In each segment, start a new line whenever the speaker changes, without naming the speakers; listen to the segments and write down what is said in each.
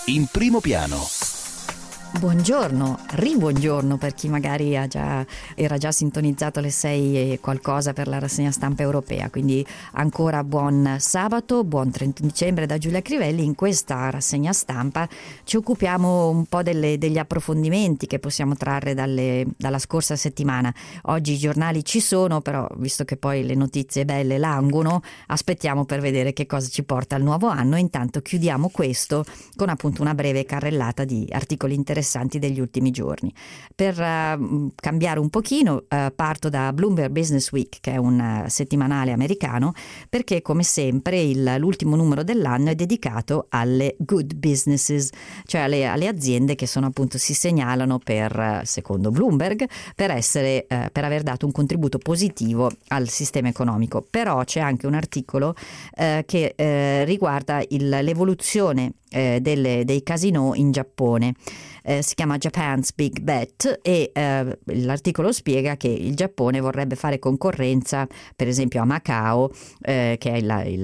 In primo piano.
Buongiorno, ribuongiorno per chi magari era già sintonizzato alle 6 e qualcosa per la rassegna stampa europea, quindi ancora buon sabato, buon 31 dicembre da Giulia Crivelli. In questa rassegna stampa ci occupiamo un po' degli approfondimenti che possiamo trarre dalla scorsa settimana. Oggi i giornali ci sono, però visto che poi le notizie belle languono, aspettiamo per vedere che cosa ci porta il nuovo anno. Intanto chiudiamo questo con appunto una breve carrellata di articoli interessanti degli ultimi giorni. Per cambiare un pochino parto da Bloomberg Business Week, che è un settimanale americano, perché come sempre l'ultimo numero dell'anno è dedicato alle good businesses, cioè alle aziende che sono appunto si segnalano secondo Bloomberg per aver dato un contributo positivo al sistema economico. Però c'è anche un articolo che riguarda l'evoluzione dei casinò in Giappone. Si chiama Japan's Big Bet e l'articolo spiega che il Giappone vorrebbe fare concorrenza per esempio a Macao, che è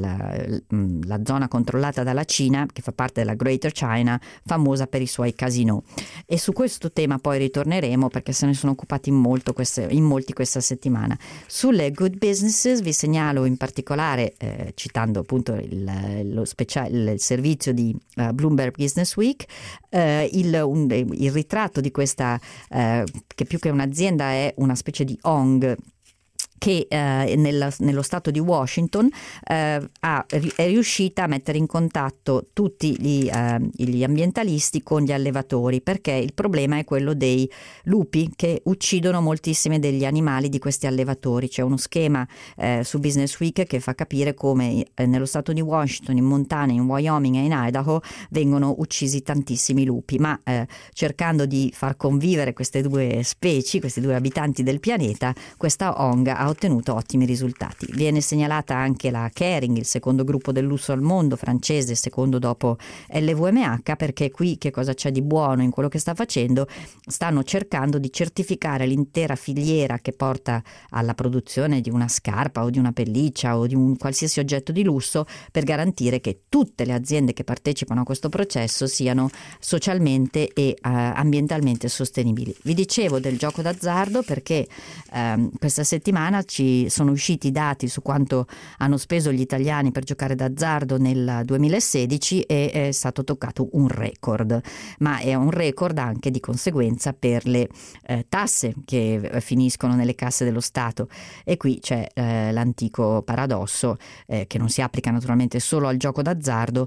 la zona controllata dalla Cina, che fa parte della Greater China, famosa per i suoi casinò. E su questo tema poi ritorneremo, perché se ne sono occupati in molti questa settimana. Sulle good businesses vi segnalo in particolare, citando appunto il servizio di Bloomberg Business Week, il ritratto di questa che più che un'azienda è una specie di ONG che nello stato di Washington è riuscita a mettere in contatto tutti gli ambientalisti con gli allevatori, perché il problema è quello dei lupi che uccidono moltissimi degli animali di questi allevatori. C'è uno schema su Business Week che fa capire come nello stato di Washington, in Montana, in Wyoming e in Idaho vengono uccisi tantissimi lupi, ma cercando di far convivere queste due specie, questi due abitanti del pianeta, questa ONG ha ottenuto ottimi risultati. Viene segnalata anche la Kering, il secondo gruppo del lusso al mondo, francese, secondo dopo LVMH, perché qui che cosa c'è di buono in quello che sta facendo? Stanno cercando di certificare l'intera filiera che porta alla produzione di una scarpa o di una pelliccia o di un qualsiasi oggetto di lusso, per garantire che tutte le aziende che partecipano a questo processo siano socialmente e ambientalmente sostenibili. Vi dicevo del gioco d'azzardo perché questa settimana ci sono usciti i dati su quanto hanno speso gli italiani per giocare d'azzardo nel 2016 e è stato toccato un record, ma è un record anche di conseguenza per le tasse che finiscono nelle casse dello Stato. E qui c'è l'antico paradosso che non si applica naturalmente solo al gioco d'azzardo,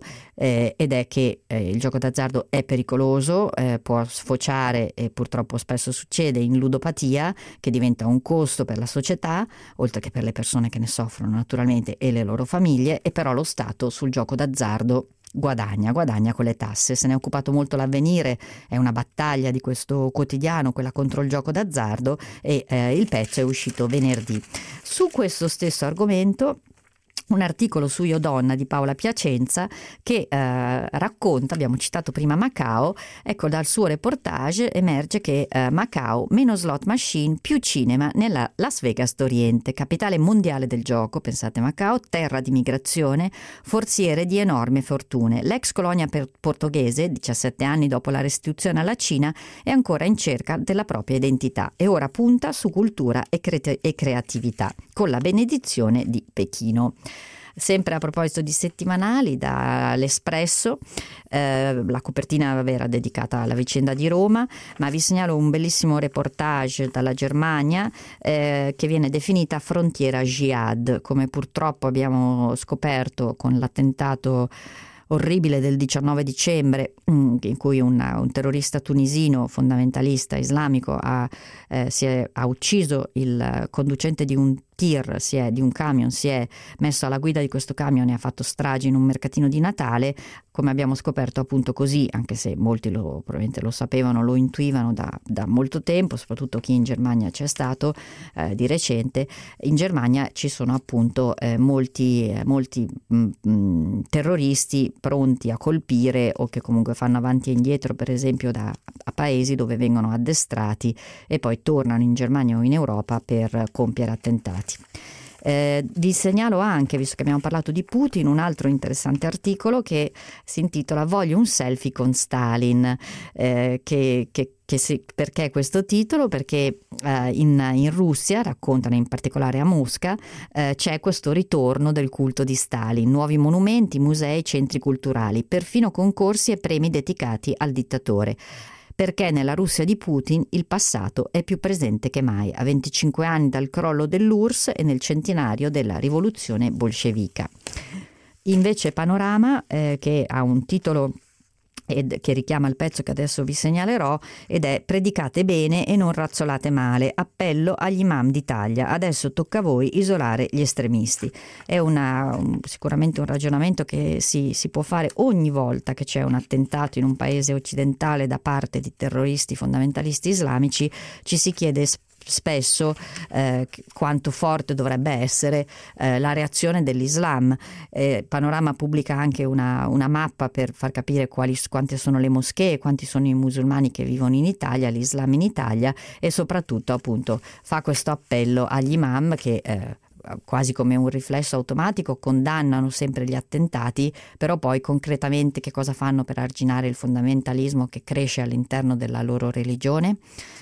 ed è che il gioco d'azzardo è pericoloso, può sfociare, e purtroppo spesso succede, in ludopatia, che diventa un costo per la società, oltre che per le persone che ne soffrono naturalmente e le loro famiglie. E però lo Stato sul gioco d'azzardo guadagna con le tasse. Se ne è occupato molto l'Avvenire, è una battaglia di questo quotidiano, quella contro il gioco d'azzardo, e il pezzo è uscito venerdì. Su questo stesso argomento un articolo su Io Donna di Paola Piacenza che racconta, abbiamo citato prima Macao, ecco, dal suo reportage emerge che Macao, meno slot machine, più cinema nella Las Vegas d'Oriente, capitale mondiale del gioco, pensate Macao, terra di migrazione, forziere di enormi fortune. L'ex colonia portoghese, 17 anni dopo la restituzione alla Cina, è ancora in cerca della propria identità e ora punta su cultura e creatività, con la benedizione di Pechino. Sempre a proposito di settimanali, dall'Espresso, la copertina era dedicata alla vicenda di Roma, ma vi segnalo un bellissimo reportage dalla Germania che viene definita frontiera jihad, come purtroppo abbiamo scoperto con l'attentato orribile del 19 dicembre in cui un terrorista tunisino fondamentalista islamico ha ucciso il conducente di un tir, di un camion, si è messo alla guida di questo camion e ha fatto stragi in un mercatino di Natale, come abbiamo scoperto appunto così, anche se molti probabilmente lo sapevano, lo intuivano da molto tempo, soprattutto chi in Germania c'è stato di recente. In Germania ci sono appunto molti terroristi pronti a colpire o che comunque fanno avanti e indietro, per esempio a paesi dove vengono addestrati e poi tornano in Germania o in Europa per compiere attentati. Vi segnalo anche, visto che abbiamo parlato di Putin, un altro interessante articolo che si intitola "Voglio un selfie con Stalin", perché questo titolo? Perché in Russia, raccontano in particolare a Mosca, c'è questo ritorno del culto di Stalin, nuovi monumenti, musei, centri culturali, perfino concorsi e premi dedicati al dittatore. Perché nella Russia di Putin il passato è più presente che mai, a 25 anni dal crollo dell'URSS e nel centenario della rivoluzione bolscevica. Invece Panorama, che ha un titolo che richiama il pezzo che adesso vi segnalerò, ed è "Predicate bene e non razzolate male, appello agli imam d'Italia, adesso tocca a voi isolare gli estremisti". È sicuramente un ragionamento che si può fare ogni volta che c'è un attentato in un paese occidentale da parte di terroristi fondamentalisti islamici. Ci si chiede spesso quanto forte dovrebbe essere la reazione dell'Islam. Panorama pubblica anche una mappa per far capire quante sono le moschee, quanti sono i musulmani che vivono in Italia, l'Islam in Italia, e soprattutto appunto fa questo appello agli imam che quasi come un riflesso automatico condannano sempre gli attentati, però poi concretamente che cosa fanno per arginare il fondamentalismo che cresce all'interno della loro religione?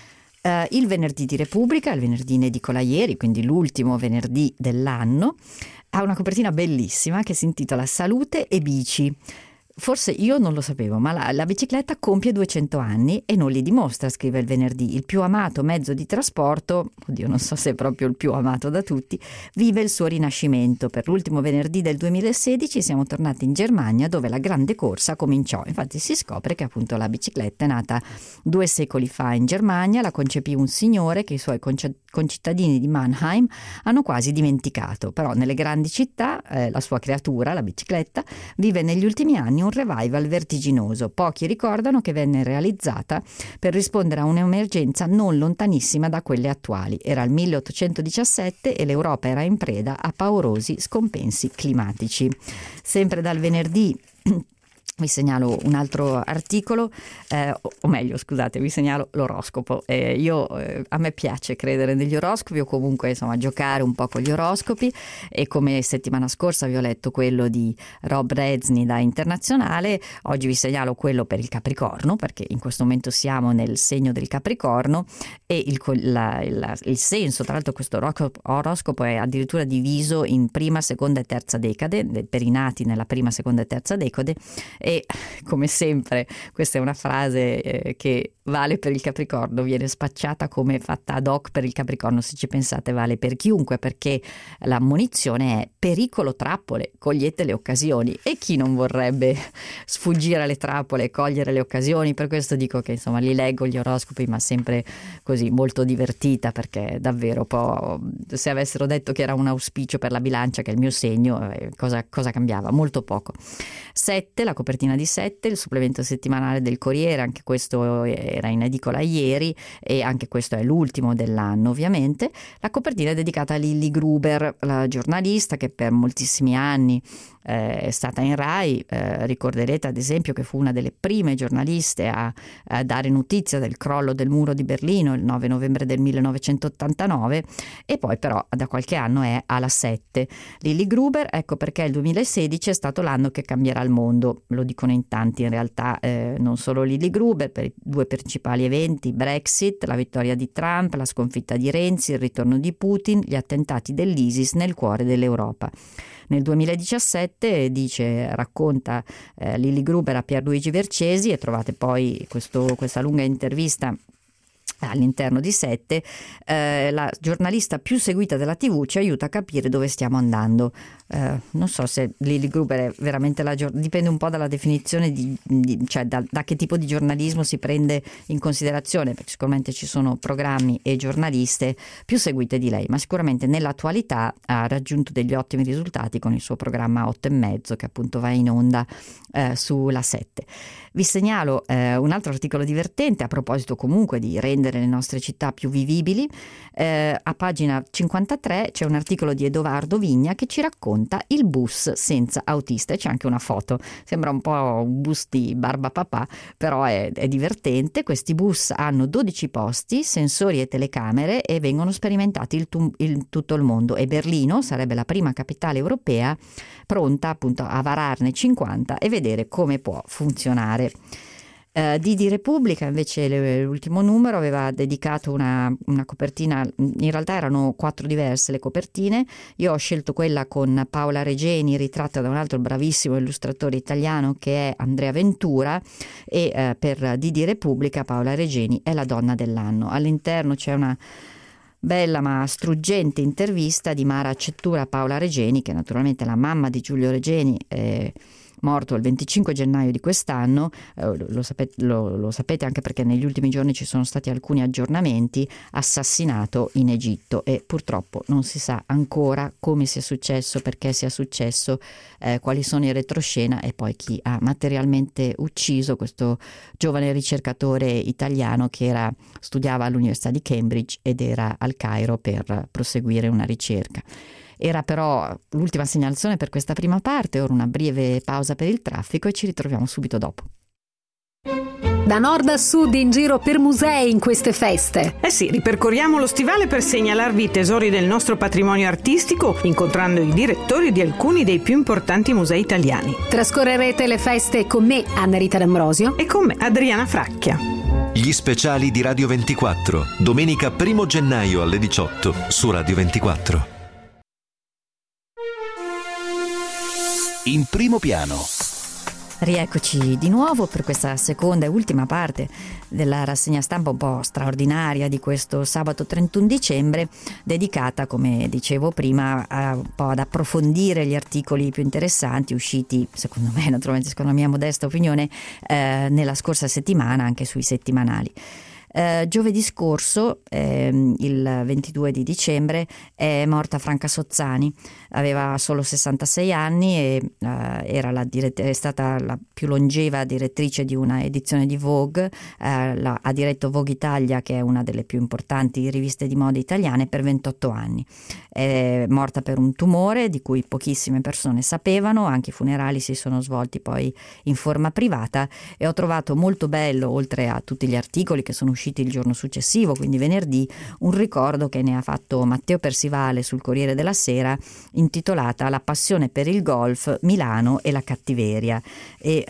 Il venerdì di Repubblica, il venerdì in edicola ieri, quindi l'ultimo venerdì dell'anno, ha una copertina bellissima che si intitola "Salute e bici". Forse io non lo sapevo, ma la bicicletta compie 200 anni e non li dimostra, scrive il venerdì. Il più amato mezzo di trasporto, oddio non so se è proprio il più amato da tutti, vive il suo rinascimento. Per l'ultimo venerdì del 2016 siamo tornati in Germania, dove la grande corsa cominciò. Infatti si scopre che appunto la bicicletta è nata 2 secoli fa in Germania, la concepì un signore che i suoi concittadini di Mannheim hanno quasi dimenticato. Però nelle grandi città la sua creatura, la bicicletta, vive negli ultimi anni un revival vertiginoso. Pochi ricordano che venne realizzata per rispondere a un'emergenza non lontanissima da quelle attuali. Era il 1817 e l'Europa era in preda a paurosi scompensi climatici. Sempre dal venerdì vi segnalo un altro articolo, o meglio scusate, vi segnalo l'oroscopo. A me piace credere negli oroscopi, o comunque insomma giocare un po' con gli oroscopi, e come settimana scorsa vi ho letto quello di Rob Rezny da Internazionale, oggi vi segnalo quello per il Capricorno, perché in questo momento siamo nel segno del Capricorno e il senso, tra l'altro questo oroscopo è addirittura diviso in prima, seconda e terza decade, per i nati nella prima, seconda e terza decade. E come sempre questa è una frase che vale per il Capricorno, viene spacciata come fatta ad hoc per il Capricorno. Se ci pensate vale per chiunque, perché l'ammonizione è: pericolo trappole, cogliete le occasioni. E chi non vorrebbe sfuggire alle trappole e cogliere le occasioni? Per questo dico che insomma li leggo gli oroscopi, ma sempre così molto divertita, perché davvero se avessero detto che era un auspicio per la bilancia, che è il mio segno, cosa cambiava? Molto poco. 7, la copertina di 7, il supplemento settimanale del Corriere, anche questo era in edicola ieri e anche questo è l'ultimo dell'anno ovviamente. La copertina è dedicata a Lilli Gruber, la giornalista che per moltissimi anni è stata in Rai. Ricorderete ad esempio che fu una delle prime giornaliste a dare notizia del crollo del muro di Berlino il 9 novembre del 1989, e poi però da qualche anno è alla 7. Lilli Gruber, ecco perché il 2016 è stato l'anno che cambierà il mondo. Lo dicono in tanti, in realtà non solo Lilli Gruber, per i 2 principali eventi: Brexit, la vittoria di Trump, la sconfitta di Renzi, il ritorno di Putin, gli attentati dell'ISIS nel cuore dell'Europa. Nel 2017, racconta Lilli Gruber a Pierluigi Vercesi, e trovate poi questa lunga intervista all'interno di 7, la giornalista più seguita della TV ci aiuta a capire dove stiamo andando. Non so se Lilli Gruber è veramente dipende un po' dalla definizione cioè da che tipo di giornalismo si prende in considerazione, perché sicuramente ci sono programmi e giornaliste più seguite di lei, ma sicuramente nell'attualità ha raggiunto degli ottimi risultati con il suo programma 8 e mezzo, che appunto va in onda sulla 7. Vi segnalo un altro articolo divertente a proposito comunque di rendere le nostre città più vivibili. A pagina 53 c'è un articolo di Edoardo Vigna che ci racconta il bus senza autista, e c'è anche una foto, sembra un po' un bus di Barbapapà, però è divertente. Questi bus hanno 12 posti, sensori e telecamere e vengono sperimentati in tutto il mondo, e Berlino sarebbe la prima capitale europea pronta appunto a vararne 50 e vedere come può funzionare. Di Repubblica invece l'ultimo numero aveva dedicato una copertina, in realtà erano 4 diverse le copertine, io ho scelto quella con Paola Regeni ritratta da un altro bravissimo illustratore italiano che è Andrea Ventura, e per di Repubblica Paola Regeni è la donna dell'anno. All'interno c'è una bella ma struggente intervista di Mara Cettura a Paola Regeni, che naturalmente è la mamma di Giulio Regeni, morto il 25 gennaio di quest'anno. Lo sapete anche perché negli ultimi giorni ci sono stati alcuni aggiornamenti. Assassinato in Egitto, e purtroppo non si sa ancora come sia successo, perché sia successo, quali sono i retroscena e poi chi ha materialmente ucciso questo giovane ricercatore italiano che studiava all'Università di Cambridge ed era al Cairo per proseguire una ricerca. Era però l'ultima segnalazione per questa prima parte, ora una breve pausa per il traffico e ci ritroviamo subito dopo.
Da nord a sud in giro per musei in queste feste.
Eh sì, ripercorriamo lo stivale per segnalarvi i tesori del nostro patrimonio artistico, incontrando i direttori di alcuni dei più importanti musei italiani.
Trascorrerete le feste con me, Anna Rita D'Ambrosio,
E con me, Adriana Fracchia.
Gli speciali di Radio 24, domenica 1 gennaio alle 18 su Radio 24.
In primo piano.
Rieccoci di nuovo per questa seconda e ultima parte della rassegna stampa un po' straordinaria di questo sabato 31 dicembre, dedicata, come dicevo prima, un po' ad approfondire gli articoli più interessanti usciti, secondo me, naturalmente secondo la mia modesta opinione, nella scorsa settimana anche sui settimanali. Giovedì scorso, il 22 di dicembre, è morta Franca Sozzani. Aveva solo 66 anni e è stata la più longeva direttrice di una edizione di Vogue. Ha diretto Vogue Italia, che è una delle più importanti riviste di moda italiane, per 28 anni. È morta per un tumore di cui pochissime persone sapevano, anche i funerali si sono svolti poi in forma privata, e ho trovato molto bello, oltre a tutti gli articoli che sono usciti il giorno successivo, quindi venerdì, un ricordo che ne ha fatto Matteo Persivale sul Corriere della Sera, intitolata La passione per il golf, Milano e la cattiveria. E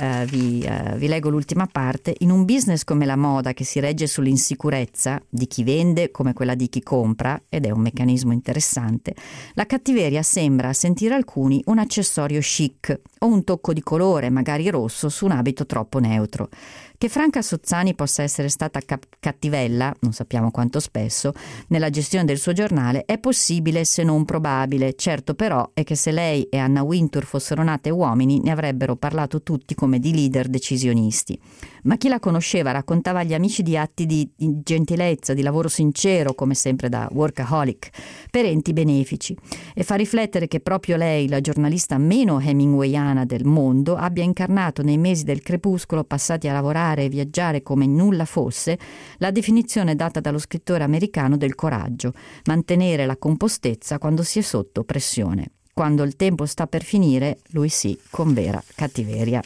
vi leggo l'ultima parte. In un business come la moda, che si regge sull'insicurezza di chi vende come quella di chi compra, ed è un meccanismo interessante, la cattiveria sembra, a sentire alcuni, un accessorio chic o un tocco di colore, magari rosso, su un abito troppo neutro. Che Franca Sozzani possa essere stata cattivella, non sappiamo quanto spesso, nella gestione del suo giornale è possibile se non probabile. Certo però è che se lei e Anna Wintour fossero nate uomini ne avrebbero parlato tutti come di leader decisionisti. Ma chi la conosceva raccontava agli amici di atti di gentilezza, di lavoro sincero, come sempre da workaholic, per enti benefici, e fa riflettere che proprio lei, la giornalista meno hemingwayana del mondo, abbia incarnato nei mesi del crepuscolo passati a lavorare e viaggiare come nulla fosse la definizione data dallo scrittore americano del coraggio: mantenere la compostezza quando si è sotto pressione. Quando il tempo sta per finire, lui sì, con vera cattiveria.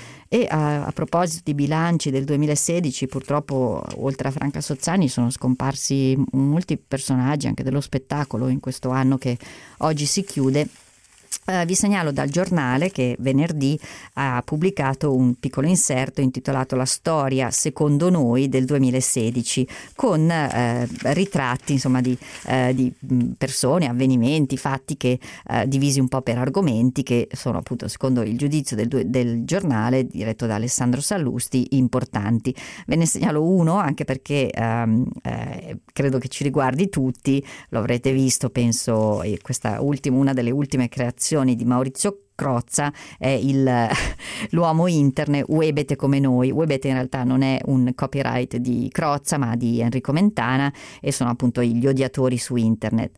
E a proposito di bilanci del 2016, purtroppo oltre a Franca Sozzani sono scomparsi molti personaggi anche dello spettacolo in questo anno che oggi si chiude. Vi segnalo dal Giornale che venerdì ha pubblicato un piccolo inserto intitolato La storia secondo noi del 2016, con ritratti insomma di persone, avvenimenti, fatti che divisi un po' per argomenti, che sono appunto, secondo il giudizio del Giornale diretto da Alessandro Sallusti, importanti. Ve ne segnalo uno anche perché credo che ci riguardi tutti, lo avrete visto penso, una delle ultime creazioni di Maurizio Crozza è l'uomo internet, Webete come noi. Webete in realtà non è un copyright di Crozza ma di Enrico Mentana e sono appunto gli odiatori su internet.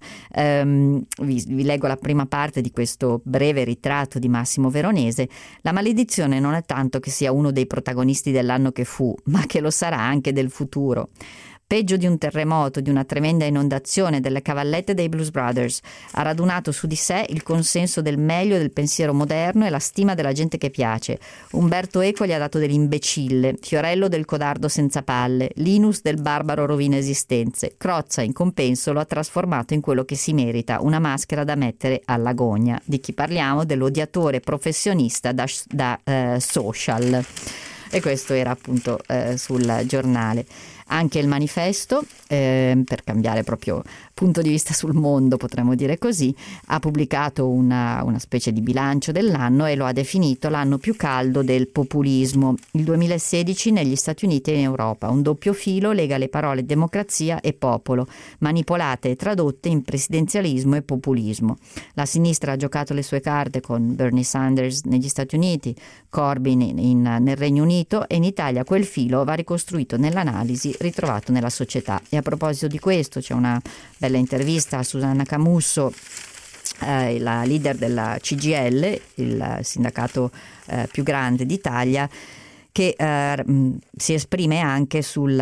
Vi leggo la prima parte di questo breve ritratto di Massimo Veronese. La maledizione non è tanto che sia uno dei protagonisti dell'anno che fu, ma che lo sarà anche del futuro. Peggio di un terremoto, di una tremenda inondazione, delle cavallette dei Blues Brothers, ha radunato su di sé il consenso del meglio del pensiero moderno e la stima della gente che piace. Umberto Eco gli ha dato dell'imbecille, Fiorello del codardo senza palle, Linus del barbaro rovina esistenze. Crozza, in compenso, lo ha trasformato in quello che si merita, una maschera da mettere alla gogna. Di chi parliamo? Dell'odiatore professionista da social. E questo era appunto sul giornale. Anche il Manifesto, per cambiare proprio punto di vista sul mondo, potremmo dire così, ha pubblicato una specie di bilancio dell'anno e lo ha definito l'anno più caldo del populismo. Il 2016 negli Stati Uniti e in Europa. Un doppio filo lega le parole democrazia e popolo, manipolate e tradotte in presidenzialismo e populismo. La sinistra ha giocato le sue carte con Bernie Sanders negli Stati Uniti, Corbyn nel Regno Unito, e in Italia quel filo va ricostruito nell'analisi ritrovato nella società. E a proposito di questo c'è una bella intervista a Susanna Camusso, la leader della CGIL, il sindacato più grande d'Italia, che si esprime anche sui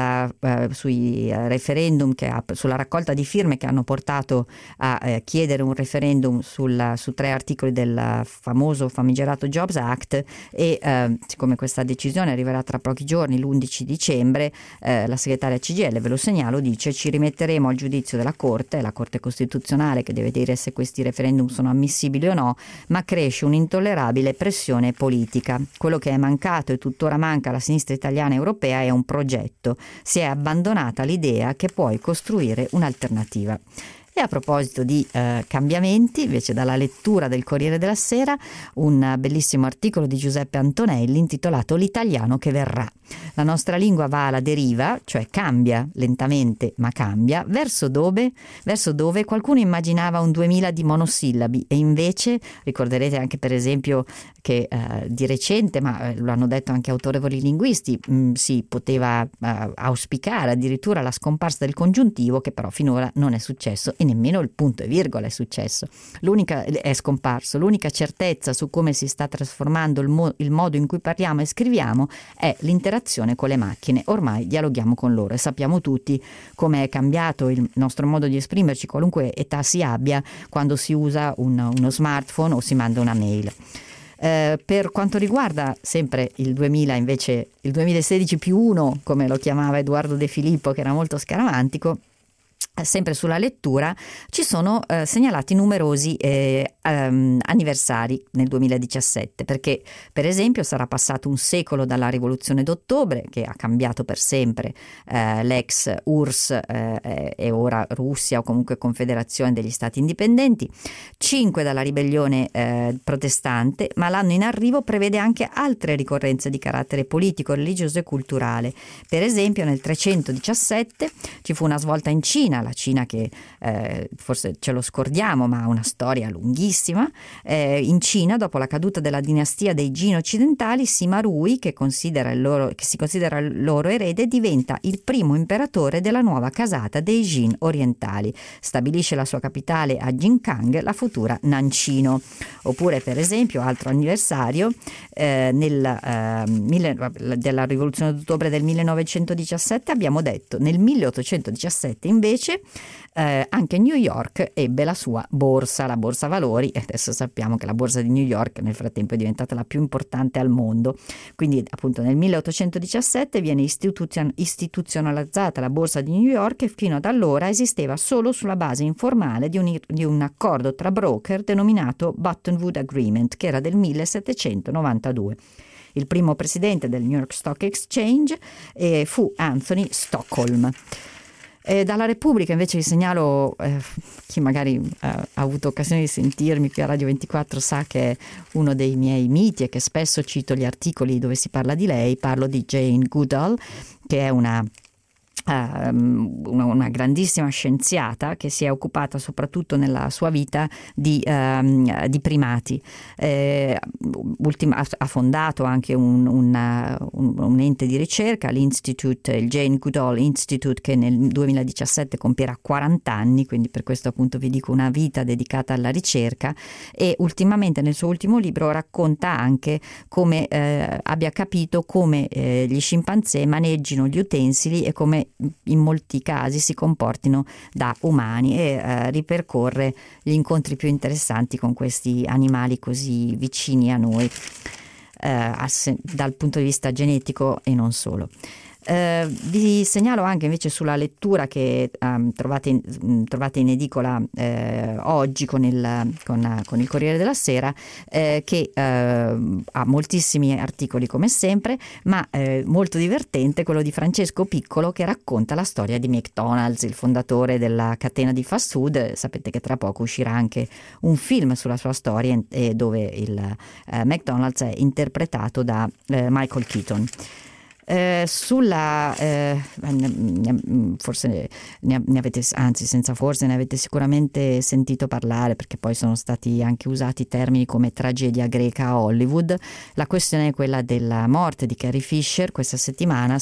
referendum, sulla raccolta di firme che hanno portato a chiedere un referendum su 3 articoli del famoso famigerato Jobs Act, e siccome questa decisione arriverà tra pochi giorni, l'11 dicembre, la segretaria CGIL, ve lo segnalo, dice: ci rimetteremo al giudizio della Corte, la Corte Costituzionale che deve dire se questi referendum sono ammissibili o no, ma cresce un'intollerabile pressione politica. Quello che è mancato e tuttora manca alla sinistra italiana e europea è un progetto. Si è abbandonata l'idea che puoi costruire un'alternativa. E a proposito di cambiamenti, invece, dalla lettura del Corriere della Sera, un bellissimo articolo di Giuseppe Antonelli intitolato L'italiano che verrà. La nostra lingua va alla deriva, cioè cambia lentamente ma cambia, verso dove qualcuno immaginava un 2000 di monosillabi, e invece ricorderete anche per esempio che di recente, ma lo hanno detto anche autorevoli linguisti, si poteva auspicare addirittura la scomparsa del congiuntivo, che però finora non è successo, e nemmeno il punto e virgola è successo. È scomparso. L'unica certezza su come si sta trasformando il modo in cui parliamo e scriviamo è l'interazione con le macchine. Ormai dialoghiamo con loro e sappiamo tutti come è cambiato il nostro modo di esprimerci, qualunque età si abbia, quando si usa uno smartphone o si manda una mail. Per quanto riguarda sempre il 2000, invece il 2016 più 1, come lo chiamava Edoardo De Filippo, che era molto scaramantico, sempre sulla lettura ci sono segnalati numerosi anniversari nel 2017, perché per esempio sarà passato un secolo dalla rivoluzione d'ottobre, che ha cambiato per sempre l'ex URSS e ora Russia, o comunque Confederazione degli Stati Indipendenti, 5 dalla ribellione protestante, ma l'anno in arrivo prevede anche altre ricorrenze di carattere politico, religioso e culturale. Per esempio nel 317 ci fu una svolta in Cina, la Cina che forse ce lo scordiamo ma ha una storia lunghissima. In Cina, dopo la caduta della dinastia dei Jin occidentali, Sima Rui, che si considera il loro erede, diventa il primo imperatore della nuova casata dei Jin orientali. Stabilisce la sua capitale a Jinkang, la futura Nancino. Oppure per esempio, altro anniversario, della rivoluzione d'ottobre del 1917, abbiamo detto nel 1817 invece anche New York ebbe la sua borsa, la borsa valori, e adesso sappiamo che la borsa di New York nel frattempo è diventata la più importante al mondo. Quindi appunto nel 1817 viene istituzionalizzata la borsa di New York, e fino ad allora esisteva solo sulla base informale di un accordo tra broker denominato Bretton Woods Agreement, che era del 1792. Il primo presidente del New York Stock Exchange fu Anthony Stockholm. Dalla Repubblica invece vi segnalo, chi magari ha avuto occasione di sentirmi qui a Radio 24 sa che è uno dei miei miti e che spesso cito gli articoli dove si parla di lei. Parlo di Jane Goodall, che è una una grandissima scienziata che si è occupata soprattutto nella sua vita di primati. Ha fondato anche un ente di ricerca, l'Institute, il Jane Goodall Institute, che nel 2017 compierà 40 anni, quindi per questo appunto vi dico una vita dedicata alla ricerca, e ultimamente nel suo ultimo libro racconta anche come abbia capito come gli scimpanzé maneggino gli utensili e come in molti casi si comportino da umani, e ripercorre gli incontri più interessanti con questi animali così vicini a noi dal punto di vista genetico e non solo. Vi segnalo anche invece sulla lettura che trovate in edicola oggi con il Corriere della Sera, che ha moltissimi articoli come sempre, ma molto divertente quello di Francesco Piccolo, che racconta la storia di McDonald's, il fondatore della catena di fast food. Sapete che tra poco uscirà anche un film sulla sua storia, dove il McDonald's è interpretato da Michael Keaton. Forse ne avete, anzi senza forse, ne avete sicuramente sentito parlare, perché poi sono stati anche usati termini come tragedia greca a Hollywood. La questione è quella della morte di Carrie Fisher questa settimana,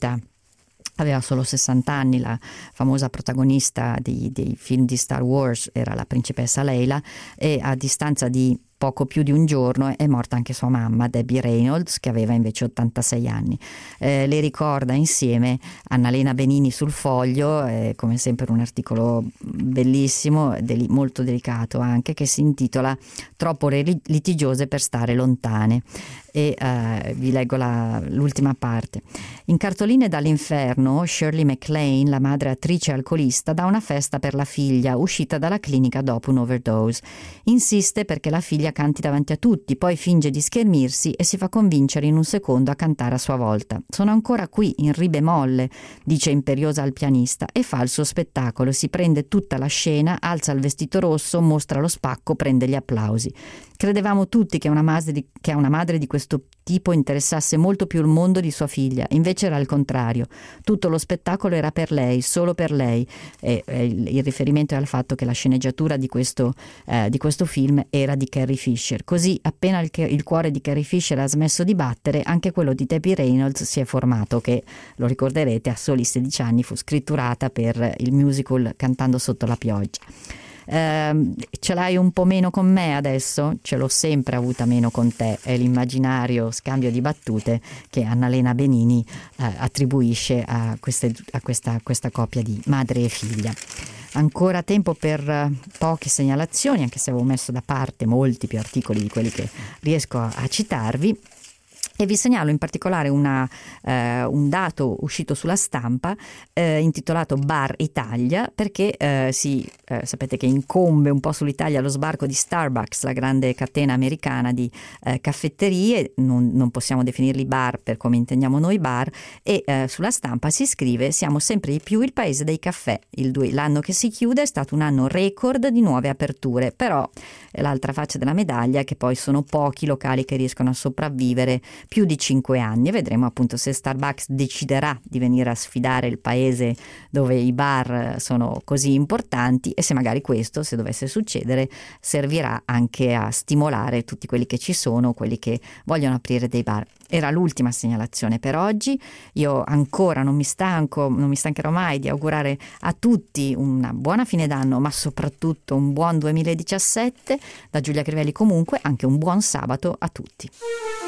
aveva solo 60 anni, la famosa protagonista dei film di Star Wars, era la principessa Leila, e a distanza di poco più di un giorno è morta anche sua mamma, Debbie Reynolds, che aveva invece 86 anni. Le ricorda insieme Annalena Benini sul Foglio, come sempre un articolo bellissimo, molto delicato anche, che si intitola "Troppo litigiose per stare lontane", e vi leggo l'ultima parte. In Cartoline dall'inferno, Shirley MacLaine, la madre attrice alcolista, dà una festa per la figlia uscita dalla clinica dopo un'overdose. Insiste perché la figlia canti davanti a tutti, poi finge di schermirsi e si fa convincere in un secondo a cantare a sua volta. "Sono ancora qui, in ri bemolle", dice imperiosa al pianista, e fa il suo spettacolo, si prende tutta la scena, alza il vestito rosso, mostra lo spacco, prende gli applausi. Credevamo tutti che a una madre di questo tipo interessasse molto più il mondo di sua figlia, invece era il contrario. Tutto lo spettacolo era per lei, solo per lei, e il riferimento è al fatto che la sceneggiatura di questo film era di Carrie Fisher. Così, appena il cuore di Carrie Fisher ha smesso di battere, anche quello di Debbie Reynolds si è formato, che, lo ricorderete, a soli 16 anni fu scritturata per il musical Cantando sotto la pioggia. Ce l'hai un po' meno con me adesso? Ce l'ho sempre avuta meno con te, è l'immaginario scambio di battute che Annalena Benini attribuisce a questa coppia di madre e figlia. Ancora tempo per poche segnalazioni, anche se avevo messo da parte molti più articoli di quelli che riesco a citarvi. E vi segnalo in particolare un dato uscito sulla Stampa intitolato Bar Italia, perché sapete che incombe un po' sull'Italia lo sbarco di Starbucks, la grande catena americana di caffetterie. Non possiamo definirli bar per come intendiamo noi bar, e sulla Stampa si scrive: "Siamo sempre di più il paese dei caffè. L'anno che si chiude è stato un anno record di nuove aperture", però l'altra faccia della medaglia è che poi sono pochi locali che riescono a sopravvivere più di 5 anni, e vedremo appunto se Starbucks deciderà di venire a sfidare il paese dove i bar sono così importanti, e se magari questo, se dovesse succedere, servirà anche a stimolare tutti quelli che ci sono, quelli che vogliono aprire dei bar. Era l'ultima segnalazione per oggi. Io ancora non mi stancherò mai di augurare a tutti una buona fine d'anno, ma soprattutto un buon 2017. Da Giulia Crivelli comunque anche un buon sabato a tutti.